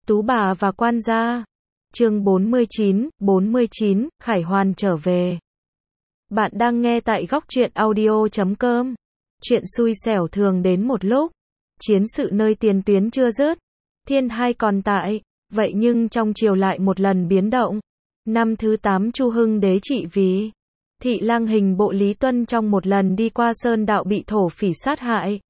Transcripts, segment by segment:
Tú bà và quan gia. Chương 49, Khải Hoàn trở về. Bạn đang nghe tại góc truyện audio.com. Chuyện xui xẻo thường đến một lúc. Chiến sự nơi tiền tuyến chưa dứt. Thiên hai còn tại. Vậy nhưng trong triều lại một lần biến động. Năm thứ 8 Chu Hưng đế trị vì. Thị lang hình bộ Lý Tuân trong một lần đi qua sơn đạo bị thổ phỉ sát hại.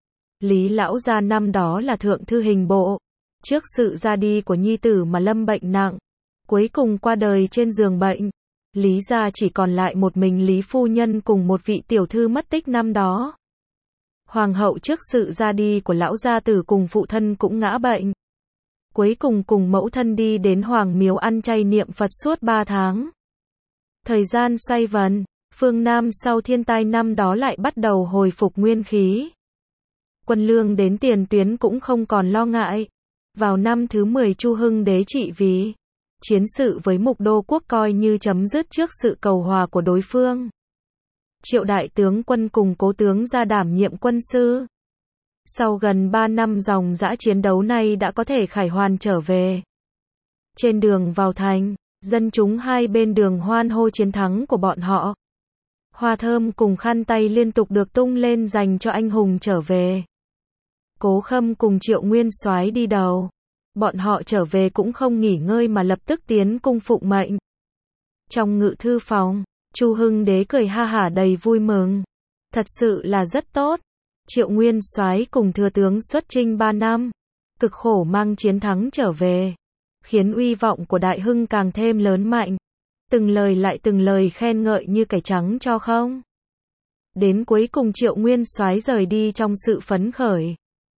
Lý lão gia năm đó là thượng thư hình bộ. Trước sự ra đi của nhi tử mà lâm bệnh nặng, cuối cùng qua đời trên giường bệnh. Lý gia chỉ còn lại một mình Lý phu nhân cùng một vị tiểu thư mất tích năm đó. Hoàng hậu trước sự ra đi của lão gia tử cùng phụ thân cũng ngã bệnh. Cuối cùng cùng mẫu thân đi đến Hoàng miếu ăn chay niệm Phật suốt 3 tháng. Thời gian xoay vần, phương Nam sau thiên tai năm đó lại bắt đầu hồi phục nguyên khí. Quân lương đến tiền tuyến cũng không còn lo ngại. Vào năm thứ 10 Chu Hưng đế trị vì. Chiến sự với Mục Đô quốc coi như chấm dứt trước sự cầu hòa của đối phương. Triệu đại tướng quân cùng Cố tướng ra đảm nhiệm quân sư. Sau gần 3 năm dòng dã chiến đấu này đã có thể khải hoàn trở về. Trên đường vào thành, dân chúng hai bên đường hoan hô chiến thắng của bọn họ. Hoa thơm cùng khăn tay liên tục được tung lên dành cho anh hùng trở về. Cố Khâm cùng Triệu Nguyên Soái đi đầu. Bọn họ trở về cũng không nghỉ ngơi mà lập tức tiến cung phụng mệnh. Trong ngự thư phòng, Chu Hưng đế cười ha hả đầy vui mừng. Thật sự là rất tốt. Triệu Nguyên Soái cùng thừa tướng xuất chinh 3 năm, cực khổ mang chiến thắng trở về, khiến uy vọng của Đại Hưng càng thêm lớn mạnh. Từng lời lại từng lời khen ngợi như cải trắng cho không. Đến cuối cùng Triệu Nguyên Soái rời đi trong sự phấn khởi.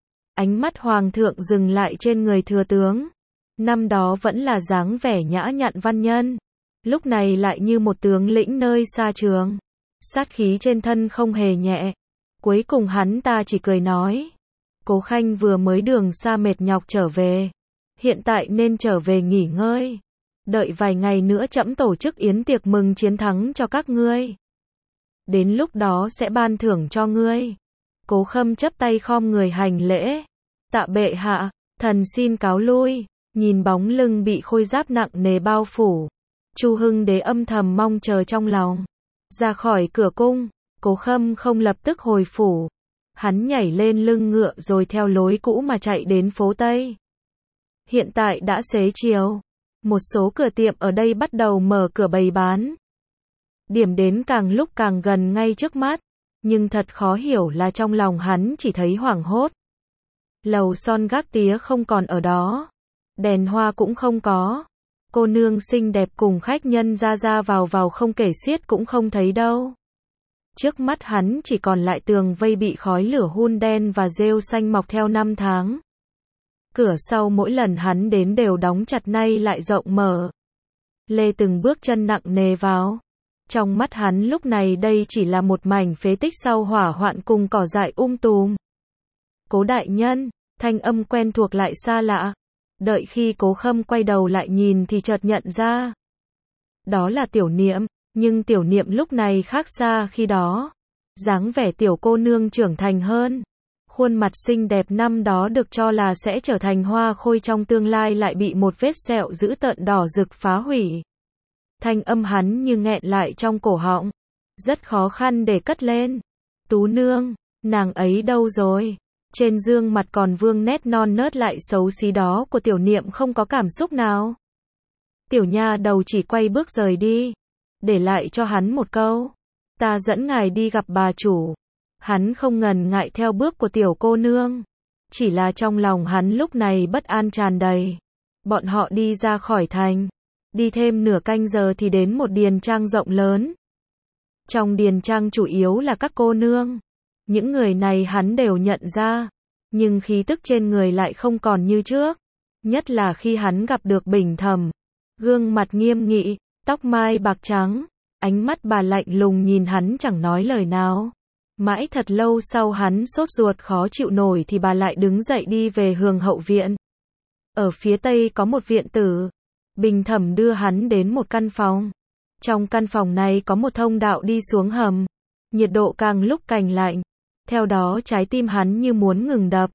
Ánh mắt hoàng thượng dừng lại trên người thừa tướng. Năm đó vẫn là dáng vẻ nhã nhặn văn nhân, lúc này lại như một tướng lĩnh nơi xa trường. Sát khí trên thân không hề nhẹ. Cuối cùng hắn ta chỉ cười nói: Cố Khanh vừa mới đường xa mệt nhọc trở về, hiện tại nên trở về nghỉ ngơi. Đợi vài ngày nữa trẫm tổ chức yến tiệc mừng chiến thắng cho các ngươi. Đến lúc đó sẽ ban thưởng cho ngươi. Cố Khâm chắp tay khom người hành lễ. Tạ bệ hạ, thần xin cáo lui. Nhìn bóng lưng bị khôi giáp nặng nề bao phủ, Chu Hưng đế âm thầm mong chờ trong lòng. Ra khỏi cửa cung, Cố Khâm không lập tức hồi phủ. Hắn nhảy lên lưng ngựa rồi theo lối cũ mà chạy đến phố Tây. Hiện tại đã xế chiều. Một số cửa tiệm ở đây bắt đầu mở cửa bày bán. Điểm đến càng lúc càng gần ngay trước mắt. Nhưng thật khó hiểu là trong lòng hắn chỉ thấy hoảng hốt. Lầu son gác tía không còn ở đó. Đèn hoa cũng không có. Cô nương xinh đẹp cùng khách nhân ra ra vào không kể xiết cũng không thấy đâu. Trước mắt hắn chỉ còn lại tường vây bị khói lửa hun đen và rêu xanh mọc theo năm tháng. Cửa sau mỗi lần hắn đến đều đóng chặt nay lại rộng mở. Lê từng bước chân nặng nề vào. Trong mắt hắn lúc này đây chỉ là một mảnh phế tích sau hỏa hoạn cùng cỏ dại tùm. Cố đại nhân, thanh âm quen thuộc lại xa lạ. Đợi khi Cố Khâm quay đầu lại nhìn thì chợt nhận ra. Đó là Tiểu Niệm, nhưng Tiểu Niệm lúc này khác xa khi đó. Dáng vẻ tiểu cô nương trưởng thành hơn. Khuôn mặt xinh đẹp năm đó được cho là sẽ trở thành hoa khôi trong tương lai lại bị một vết sẹo dữ tợn đỏ rực phá hủy. Thanh âm hắn như nghẹn lại trong cổ họng. Rất khó khăn để cất lên. Tú nương, nàng ấy đâu rồi? Trên gương mặt còn vương nét non nớt lại xấu xí đó của Tiểu Niệm không có cảm xúc nào. Tiểu nha đầu chỉ quay bước rời đi. Để lại cho hắn một câu: Ta dẫn ngài đi gặp bà chủ. Hắn không ngần ngại theo bước của tiểu cô nương. Chỉ là trong lòng hắn lúc này bất an tràn đầy. Bọn họ đi ra khỏi thành. Đi thêm nửa canh giờ thì đến một điền trang rộng lớn. Trong điền trang chủ yếu là các cô nương. Những người này hắn đều nhận ra. Nhưng khí tức trên người lại không còn như trước. Nhất là khi hắn gặp được Bình Thầm. Gương mặt nghiêm nghị, tóc mai bạc trắng. Ánh mắt bà lạnh lùng nhìn hắn chẳng nói lời nào. Mãi thật lâu sau hắn sốt ruột khó chịu nổi thì bà lại đứng dậy đi về hướng hậu viện. Ở phía tây có một viện tử. Bình Thẩm đưa hắn đến một căn phòng. Trong căn phòng này có một thông đạo đi xuống hầm. Nhiệt độ càng lúc càng lạnh. Theo đó trái tim hắn như muốn ngừng đập.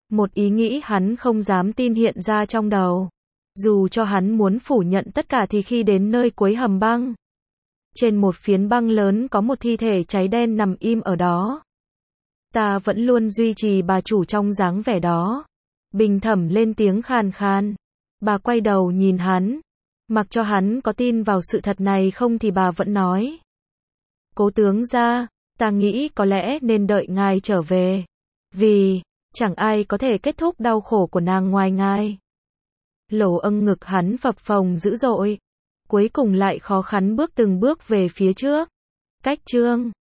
Một ý nghĩ hắn không dám tin hiện ra trong đầu. Dù cho hắn muốn phủ nhận tất cả thì khi đến nơi cuối hầm băng, trên một phiến băng lớn có một thi thể cháy đen nằm im ở đó. Ta vẫn luôn duy trì bà chủ trong dáng vẻ đó. Bình Thẩm lên tiếng khàn khàn. Bà quay đầu nhìn hắn. Mặc cho hắn có tin vào sự thật này không thì bà vẫn nói. Cố tướng gia, ta nghĩ có lẽ nên đợi ngài trở về. Vì, chẳng ai có thể kết thúc đau khổ của nàng ngoài ngài. Lỗ âng ngực hắn phập phồng dữ dội. Cuối cùng lại khó khăn bước từng bước về phía trước. Cách chương